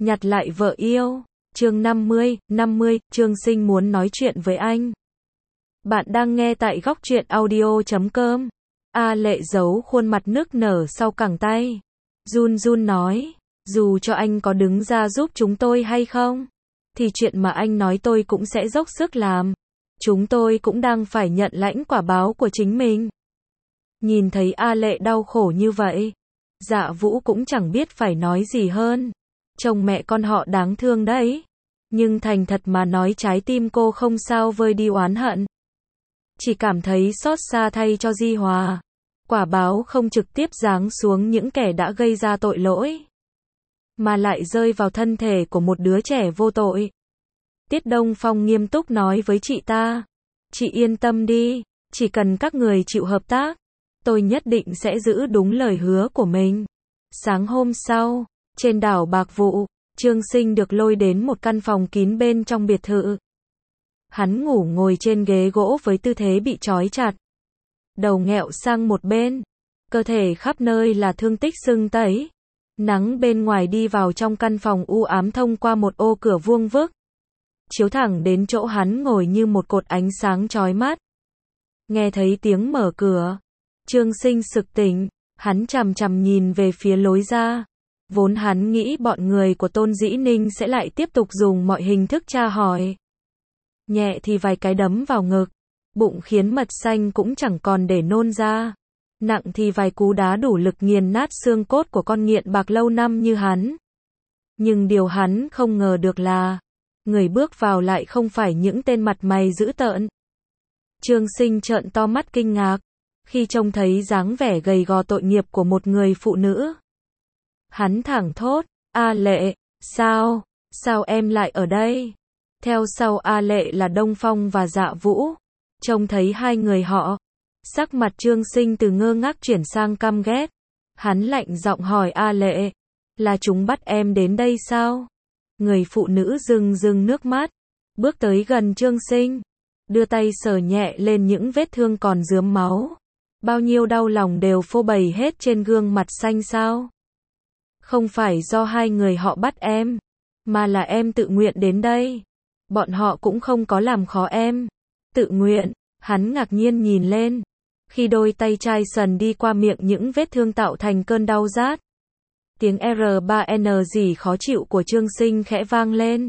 nhặt lại vợ yêu. Chương 50, Trương Sinh muốn nói chuyện với anh. Bạn đang nghe tại góc truyện audio.com. A Lệ giấu khuôn mặt nức nở sau cẳng tay. Run run nói, dù cho anh có đứng ra giúp chúng tôi hay không, thì chuyện mà anh nói tôi cũng sẽ dốc sức làm. Chúng tôi cũng đang phải nhận lãnh quả báo của chính mình. Nhìn thấy A Lệ đau khổ như vậy, Dạ Vũ cũng chẳng biết phải nói gì hơn. Chồng mẹ con họ đáng thương đấy. Nhưng thành thật mà nói, trái tim cô không sao vơi đi oán hận. Chỉ cảm thấy xót xa thay cho Di Hòa. Quả báo không trực tiếp giáng xuống những kẻ đã gây ra tội lỗi, mà lại rơi vào thân thể của một đứa trẻ vô tội. Tiết Đông Phong nghiêm túc nói với chị ta. Chị yên tâm đi, chỉ cần các người chịu hợp tác, tôi nhất định sẽ giữ đúng lời hứa của mình. Sáng hôm sau, trên đảo Bạc Vụ, Trương Sinh được lôi đến một căn phòng kín bên trong biệt thự. Hắn ngủ ngồi trên ghế gỗ với tư thế bị trói chặt, đầu nghẹo sang một bên, cơ thể khắp nơi là thương tích sưng tấy. Nắng bên ngoài đi vào trong căn phòng u ám thông qua một ô cửa vuông vức, chiếu thẳng đến chỗ hắn ngồi như một cột ánh sáng chói mắt. Nghe thấy tiếng mở cửa, Trương Sinh sực tỉnh, hắn chằm chằm nhìn về phía lối ra. Vốn hắn nghĩ bọn người của Tôn Dĩ Ninh sẽ lại tiếp tục dùng mọi hình thức tra hỏi. Nhẹ thì vài cái đấm vào ngực, bụng khiến mật xanh cũng chẳng còn để nôn ra. Nặng thì vài cú đá đủ lực nghiền nát xương cốt của con nghiện bạc lâu năm như hắn. Nhưng điều hắn không ngờ được là, người bước vào lại không phải những tên mặt mày dữ tợn. Trương Sinh trợn to mắt kinh ngạc, khi trông thấy dáng vẻ gầy gò tội nghiệp của một người phụ nữ. Hắn thẳng thốt, A Lệ, sao em lại ở đây? Theo sau A Lệ là Đông Phong và Dạ Vũ. Trông thấy hai người họ, sắc mặt Trương Sinh từ ngơ ngác chuyển sang căm ghét. Hắn lạnh giọng hỏi A Lệ, là chúng bắt em đến đây sao? Người phụ nữ rưng rưng nước mắt, bước tới gần Trương Sinh, đưa tay sờ nhẹ lên những vết thương còn rướm máu. Bao nhiêu đau lòng đều phô bày hết trên gương mặt xanh xao. Không phải do hai người họ bắt em, mà là em tự nguyện đến đây. Bọn họ cũng không có làm khó em. Tự nguyện, hắn ngạc nhiên nhìn lên, khi đôi tay chai sần đi qua miệng những vết thương tạo thành cơn đau rát. Tiếng R3N gì khó chịu của Trương Sinh khẽ vang lên.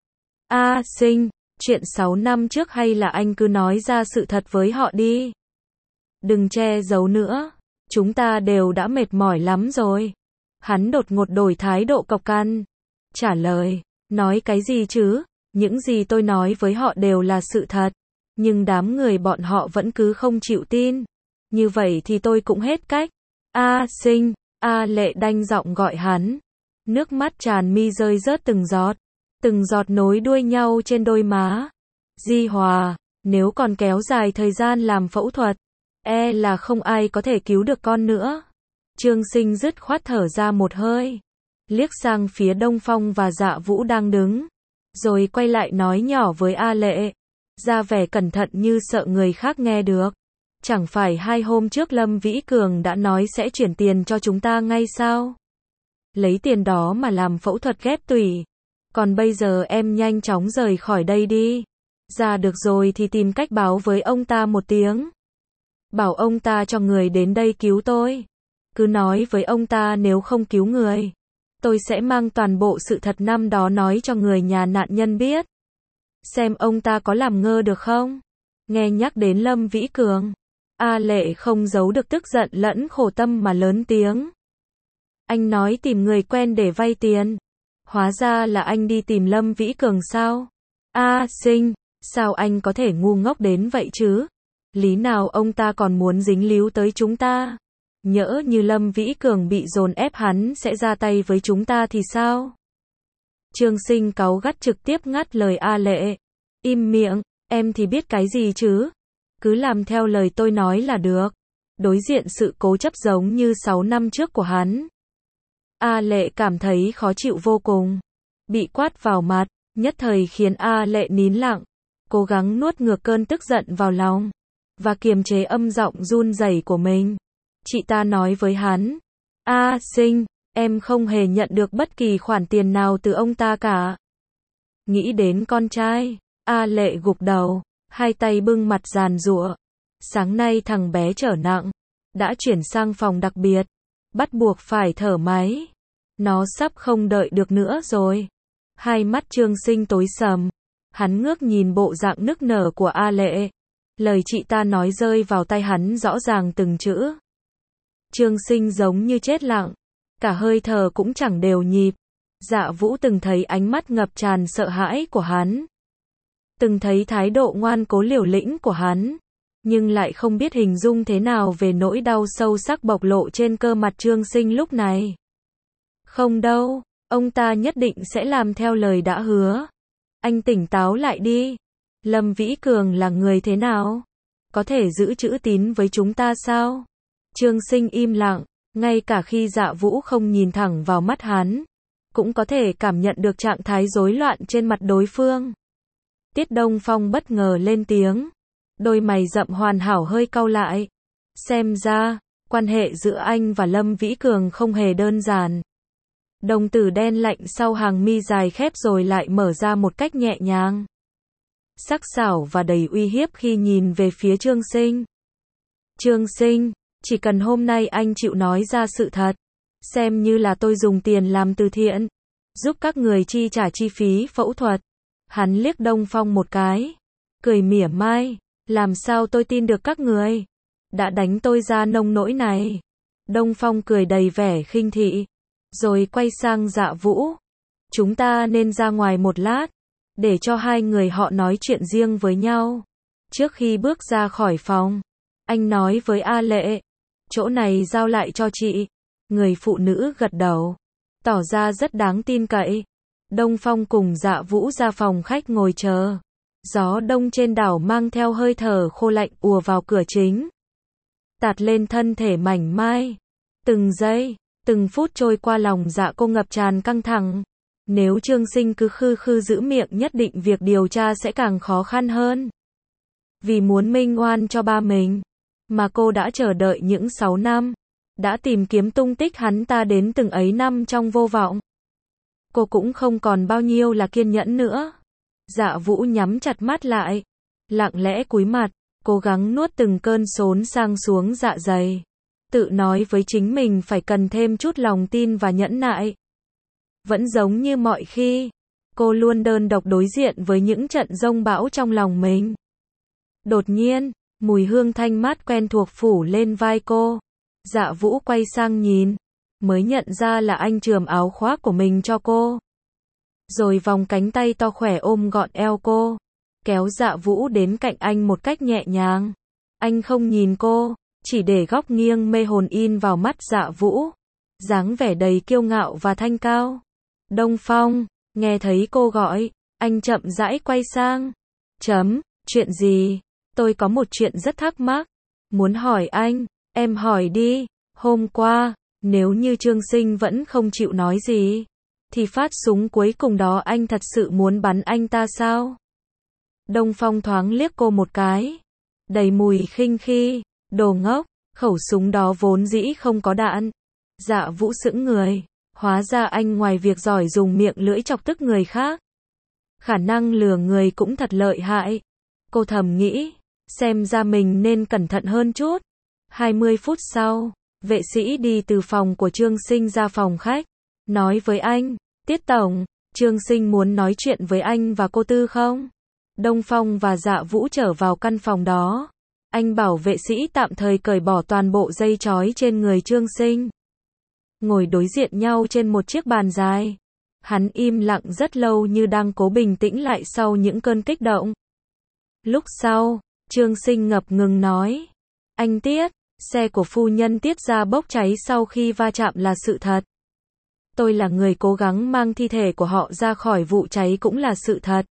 A Sinh, chuyện 6 năm trước hay là anh cứ nói ra sự thật với họ đi. Đừng che giấu nữa, chúng ta đều đã mệt mỏi lắm rồi. Hắn đột ngột đổi thái độ cộc cằn. Trả lời, nói cái gì chứ? Những gì tôi nói với họ đều là sự thật. Nhưng đám người bọn họ vẫn cứ không chịu tin. Như vậy thì tôi cũng hết cách. A Sinh, A Lệ đanh giọng gọi hắn. Nước mắt tràn mi rơi rớt từng giọt nối đuôi nhau trên đôi má. Di Hòa, nếu còn kéo dài thời gian làm phẫu thuật, e là không ai có thể cứu được con nữa. Trương Sinh dứt khoát thở ra một hơi, liếc sang phía Đông Phong và Dạ Vũ đang đứng, rồi quay lại nói nhỏ với A Lệ, ra vẻ cẩn thận như sợ người khác nghe được. Chẳng phải 2 hôm trước Lâm Vĩ Cường đã nói sẽ chuyển tiền cho chúng ta ngay sao? Lấy tiền đó mà làm phẫu thuật ghép tủy. Còn bây giờ em nhanh chóng rời khỏi đây đi. Ra được rồi thì tìm cách báo với ông ta một tiếng. Bảo ông ta cho người đến đây cứu tôi. Cứ nói với ông ta nếu không cứu người, tôi sẽ mang toàn bộ sự thật năm đó nói cho người nhà nạn nhân biết. Xem ông ta có làm ngơ được không? Nghe nhắc đến Lâm Vĩ Cường, A Lệ không giấu được tức giận lẫn khổ tâm mà lớn tiếng. Anh nói tìm người quen để vay tiền. Hóa ra là anh đi tìm Lâm Vĩ Cường sao? A Sinh, sao anh có thể ngu ngốc đến vậy chứ? Lý nào ông ta còn muốn dính líu tới chúng ta? Nhỡ như Lâm Vĩ Cường bị dồn ép hắn sẽ ra tay với chúng ta thì sao? Trương Sinh cáu gắt trực tiếp ngắt lời A Lệ. Im miệng, em thì biết cái gì chứ? Cứ làm theo lời tôi nói là được. Đối diện sự cố chấp giống như 6 năm trước của hắn, A Lệ cảm thấy khó chịu vô cùng. Bị quát vào mặt, nhất thời khiến A Lệ nín lặng, cố gắng nuốt ngược cơn tức giận vào lòng, và kiềm chế âm giọng run rẩy của mình. Chị ta nói với hắn, A Sinh, Em không hề nhận được bất kỳ khoản tiền nào từ ông ta cả. Nghĩ đến con trai, A Lệ gục đầu, hai tay bưng mặt giàn giụa. Sáng nay thằng bé trở nặng, đã chuyển sang phòng đặc biệt, bắt buộc phải thở máy. Nó sắp không đợi được nữa rồi. Hai mắt Trương Sinh tối sầm. Hắn ngước nhìn bộ dạng nức nở của A Lệ. Lời chị ta nói rơi vào tai hắn rõ ràng từng chữ. Trương Sinh giống như chết lặng. Cả hơi thở cũng chẳng đều nhịp. Dạ Vũ từng thấy ánh mắt ngập tràn sợ hãi của hắn. Từng thấy thái độ ngoan cố liều lĩnh của hắn. Nhưng lại không biết hình dung thế nào về nỗi đau sâu sắc bộc lộ trên cơ mặt Trương Sinh lúc này. Không đâu, ông ta nhất định sẽ làm theo lời đã hứa. Anh tỉnh táo lại đi. Lâm Vĩ Cường là người thế nào? Có thể giữ chữ tín với chúng ta sao? Trương Sinh im lặng, ngay cả khi Dạ Vũ không nhìn thẳng vào mắt hắn, cũng có thể cảm nhận được trạng thái rối loạn trên mặt đối phương. Tiết Đông Phong bất ngờ lên tiếng. Đôi mày rậm hoàn hảo hơi cau lại. Xem ra, quan hệ giữa anh và Lâm Vĩ Cường không hề đơn giản. Đồng tử đen lạnh sau hàng mi dài khép rồi lại mở ra một cách nhẹ nhàng. Sắc sảo và đầy uy hiếp khi nhìn về phía Trương Sinh. Trương Sinh, chỉ cần hôm nay anh chịu nói ra sự thật, xem như là tôi dùng tiền làm từ thiện, giúp các người chi trả chi phí phẫu thuật. Hắn liếc Đông Phong một cái, cười mỉa mai, làm sao tôi tin được các người đã đánh tôi ra nông nỗi này. Đông Phong cười đầy vẻ khinh thị, rồi quay sang Dạ Vũ. Chúng ta nên ra ngoài một lát, để cho hai người họ nói chuyện riêng với nhau. Trước khi bước ra khỏi phòng, anh nói với A Lệ, chỗ này giao lại cho chị. Người phụ nữ gật đầu, tỏ ra rất đáng tin cậy. Đông Phong cùng Dạ Vũ ra phòng khách ngồi chờ. Gió đông trên đảo mang theo hơi thở khô lạnh ùa vào cửa chính, tạt lên thân thể mảnh mai. Từng giây, từng phút trôi qua lòng Dạ cô ngập tràn căng thẳng. Nếu Trương Sinh cứ khư khư giữ miệng nhất định việc điều tra sẽ càng khó khăn hơn. Vì muốn minh oan cho ba mình, mà cô đã chờ đợi những 6 năm, đã tìm kiếm tung tích hắn ta đến từng ấy năm trong vô vọng. Cô cũng không còn bao nhiêu là kiên nhẫn nữa. Dạ Vũ nhắm chặt mắt lại, lặng lẽ cúi mặt, cố gắng nuốt từng cơn xốn sang xuống dạ dày. Tự nói với chính mình phải cần thêm chút lòng tin và nhẫn nại. Vẫn giống như mọi khi, cô luôn đơn độc đối diện với những trận giông bão trong lòng mình. Đột nhiên, mùi hương thanh mát quen thuộc phủ lên vai cô. Dạ Vũ quay sang nhìn, mới nhận ra là anh chườm áo khoác của mình cho cô. Rồi vòng cánh tay to khỏe ôm gọn eo cô, kéo Dạ Vũ đến cạnh anh một cách nhẹ nhàng. Anh không nhìn cô, chỉ để góc nghiêng mê hồn in vào mắt Dạ Vũ, dáng vẻ đầy kiêu ngạo và thanh cao. Đông Phong, nghe thấy cô gọi, anh chậm rãi quay sang. Chuyện gì? Tôi có một chuyện rất thắc mắc, muốn hỏi anh. Em hỏi đi. Hôm qua, nếu như Trương Sinh vẫn không chịu nói gì, thì phát súng cuối cùng đó anh thật sự muốn bắn anh ta sao? Đông Phong thoáng liếc cô một cái, đầy mùi khinh khi. Đồ ngốc, khẩu súng đó vốn dĩ không có đạn. Dạ Vũ sững người, hóa ra anh ngoài việc giỏi dùng miệng lưỡi chọc tức người khác, khả năng lừa người cũng thật lợi hại. Cô thầm nghĩ, xem ra mình nên cẩn thận hơn chút. 20 phút sau, vệ sĩ đi từ phòng của Trương Sinh ra phòng khách, nói với anh, Tiết Tổng, Trương Sinh muốn nói chuyện với anh và cô Tư không? Đông Phong và Dạ Vũ trở vào căn phòng đó. Anh bảo vệ sĩ tạm thời cởi bỏ toàn bộ dây trói trên người Trương Sinh. Ngồi đối diện nhau trên một chiếc bàn dài. Hắn im lặng rất lâu như đang cố bình tĩnh lại sau những cơn kích động. Lúc sau, Trương Sinh ngập ngừng nói, anh Tiết, xe của phu nhân Tiết ra bốc cháy sau khi va chạm là sự thật. Tôi là người cố gắng mang thi thể của họ ra khỏi vụ cháy cũng là sự thật.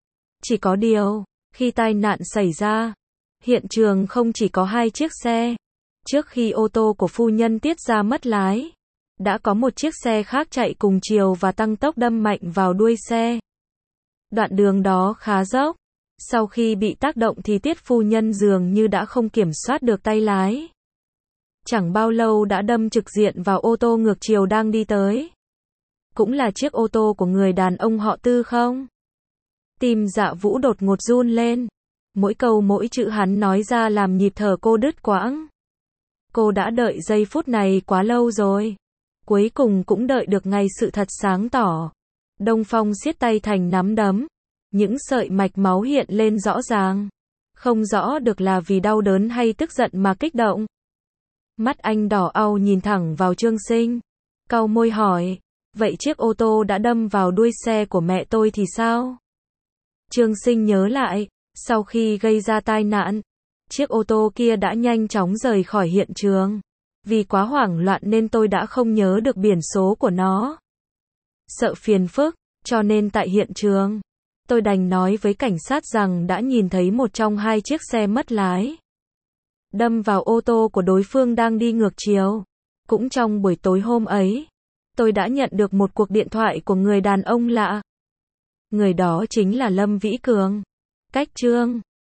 Chỉ có điều, khi tai nạn xảy ra, hiện trường không chỉ có 2 chiếc xe. Trước khi ô tô của phu nhân Tiết ra mất lái, đã có một chiếc xe khác chạy cùng chiều và tăng tốc đâm mạnh vào đuôi xe. Đoạn đường đó khá dốc. Sau khi bị tác động thì Tiết phu nhân dường như đã không kiểm soát được tay lái. chẳng bao lâu đã đâm trực diện vào ô tô ngược chiều đang đi tới. Cũng là chiếc ô tô của người đàn ông họ Tư không? Tim Dạ Vũ đột ngột run lên. Mỗi câu mỗi chữ hắn nói ra làm nhịp thở cô đứt quãng. Cô đã đợi giây phút này quá lâu rồi. Cuối cùng cũng đợi được ngày sự thật sáng tỏ. Đông Phong siết tay thành nắm đấm. Những sợi mạch máu hiện lên rõ ràng. Không rõ được là vì đau đớn hay tức giận mà kích động. Mắt anh đỏ au nhìn thẳng vào Trương Sinh. Cau môi hỏi, vậy chiếc ô tô đã đâm vào đuôi xe của mẹ tôi thì sao? Trương Sinh nhớ lại, sau khi gây ra tai nạn, chiếc ô tô kia đã nhanh chóng rời khỏi hiện trường. Vì quá hoảng loạn nên tôi đã không nhớ được biển số của nó. Sợ phiền phức, cho nên tại hiện trường, tôi đành nói với cảnh sát rằng đã nhìn thấy một trong hai chiếc xe mất lái đâm vào ô tô của đối phương đang đi ngược chiều. Cũng trong buổi tối hôm ấy, tôi đã nhận được một cuộc điện thoại của người đàn ông lạ. Người đó chính là Lâm Vĩ Cường. Cách Trương